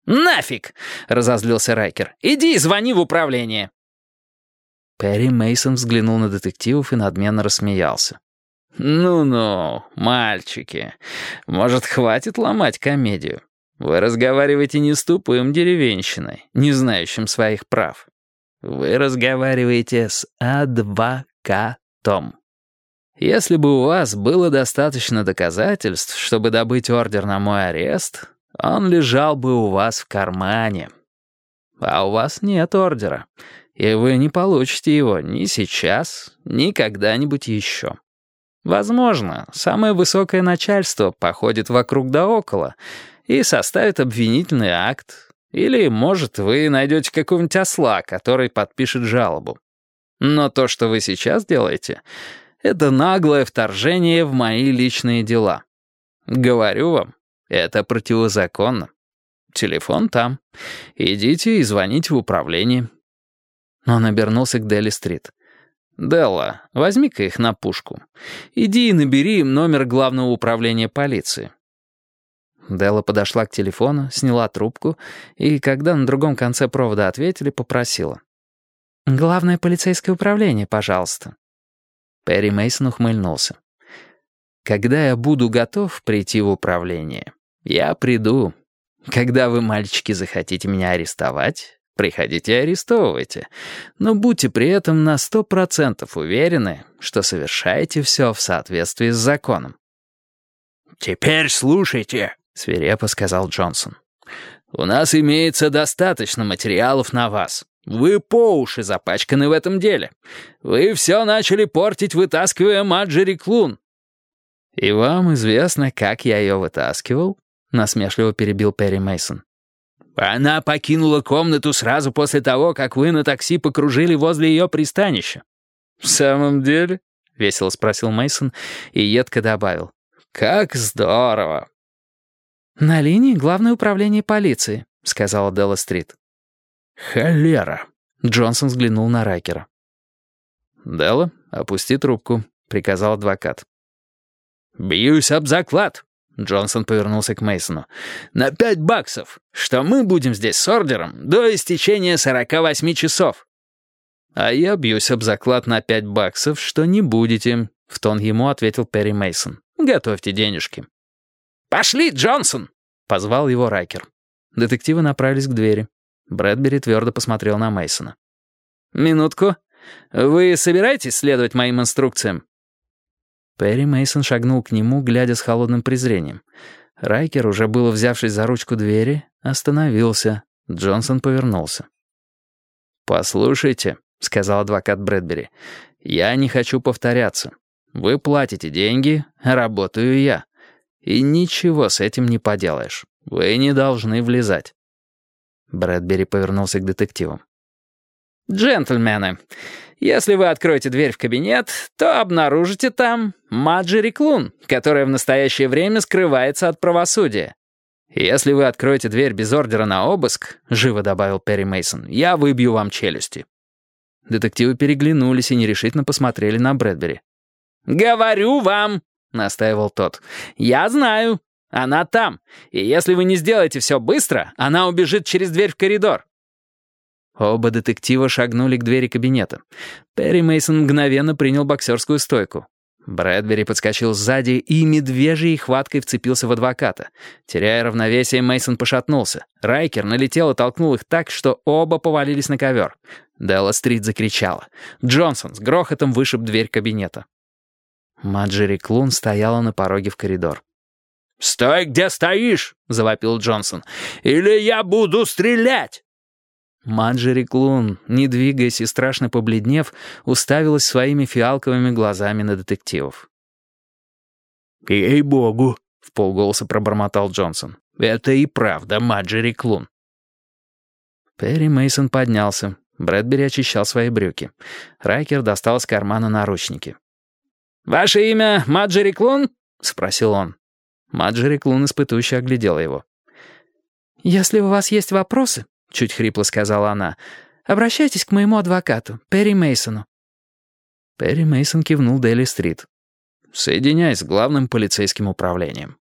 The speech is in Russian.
«Нафиг!» — разозлился Райкер. «Иди и звони в управление». Перри Мейсон взглянул на детективов и надменно рассмеялся. «Ну-ну, мальчики, может, хватит ломать комедию? Вы разговариваете не с тупым деревенщиной, не знающим своих прав. Вы разговариваете с адвокатом. Если бы у вас было достаточно доказательств, чтобы добыть ордер на мой арест, он лежал бы у вас в кармане. А у вас нет ордера, и вы не получите его ни сейчас, ни когда-нибудь еще. Возможно, самое высокое начальство походит вокруг да около и составит обвинительный акт, или, может, вы найдете какого-нибудь осла, который подпишет жалобу. Но то, что вы сейчас делаете, это наглое вторжение в мои личные дела. Говорю вам, это противозаконно. Телефон там. Идите и звоните в управление». Он обернулся к Дели-стрит. «Делла, возьми-ка их на пушку. Иди и набери им номер главного управления полиции». Делла подошла к телефону, сняла трубку и, когда на другом конце провода ответили, попросила: «Главное полицейское управление, пожалуйста». Перри Мейсон ухмыльнулся. «Когда я буду готов прийти в управление, я приду. Когда вы, мальчики, захотите меня арестовать, приходите и арестовывайте. Но будьте при этом на 100% уверены, что совершаете все в соответствии с законом». «Теперь слушайте», — свирепо сказал Джонсон. «У нас имеется достаточно материалов на вас. Вы по уши запачканы в этом деле. Вы все начали портить, вытаскивая Марджери Клун». «И вам известно, как я ее вытаскивал?» — насмешливо перебил Перри Мейсон. «Она покинула комнату сразу после того, как вы на такси покружили возле ее пристанища». «В самом деле?» — весело спросил Мейсон и едко добавил. «Как здорово!» «На линии главное управление полиции», — сказала Делла-стрит. «Холера!» — Джонсон взглянул на Райкера. «Делла, опусти трубку», — приказал адвокат. «Бьюсь об заклад», — Джонсон повернулся к Мейсону, «на $5, что мы будем здесь с ордером до истечения 48 часов». «А я бьюсь об заклад на $5, что не будете», — в тон ему ответил Перри Мейсон. «Готовьте денежки». «Пошли, Джонсон!» — позвал его Райкер. Детективы направились к двери. Брэдбери твердо посмотрел на Мейсона. «Минутку. Вы собираетесь следовать моим инструкциям?» Перри Мейсон шагнул к нему, глядя с холодным презрением. Райкер, уже было взявшись за ручку двери, остановился. Джонсон повернулся. «Послушайте», — сказал адвокат Брэдбери, — «я не хочу повторяться. Вы платите деньги, а работаю я. И ничего с этим не поделаешь. Вы не должны влезать». Брэдбери повернулся к детективам. «Джентльмены, если вы откроете дверь в кабинет, то обнаружите там Марджери Клун, которая в настоящее время скрывается от правосудия. Если вы откроете дверь без ордера на обыск, — живо добавил Перри Мейсон, — я выбью вам челюсти». Детективы переглянулись и нерешительно посмотрели на Брэдбери. «Говорю вам», — настаивал тот, — «я знаю. Она там, и если вы не сделаете все быстро, она убежит через дверь в коридор». Оба детектива шагнули к двери кабинета. Перри Мейсон мгновенно принял боксерскую стойку. Брэдбери подскочил сзади и медвежьей хваткой вцепился в адвоката. Теряя равновесие, Мейсон пошатнулся. Райкер налетел и толкнул их так, что оба повалились на ковер. Делла-стрит закричала. Джонсон с грохотом вышиб дверь кабинета. Марджери Клун стояла на пороге в коридор. «Стой, где стоишь!» — завопил Джонсон. «Или я буду стрелять!» Марджери Клун, не двигаясь и страшно побледнев, уставилась своими фиалковыми глазами на детективов. «Ей-богу!» — вполголоса пробормотал Джонсон. «Это и правда Марджери Клун». Перри Мейсон поднялся. Брэдбери очищал свои брюки. Райкер достал из кармана наручники. «Ваше имя Марджери Клун?» — спросил он. Марджери Клун испытующе оглядела его. «Если у вас есть вопросы, — чуть хрипло сказала она, — обращайтесь к моему адвокату, Перри Мейсону». Перри Мейсон кивнул Дели-стрит. «Соединяй с главным полицейским управлением».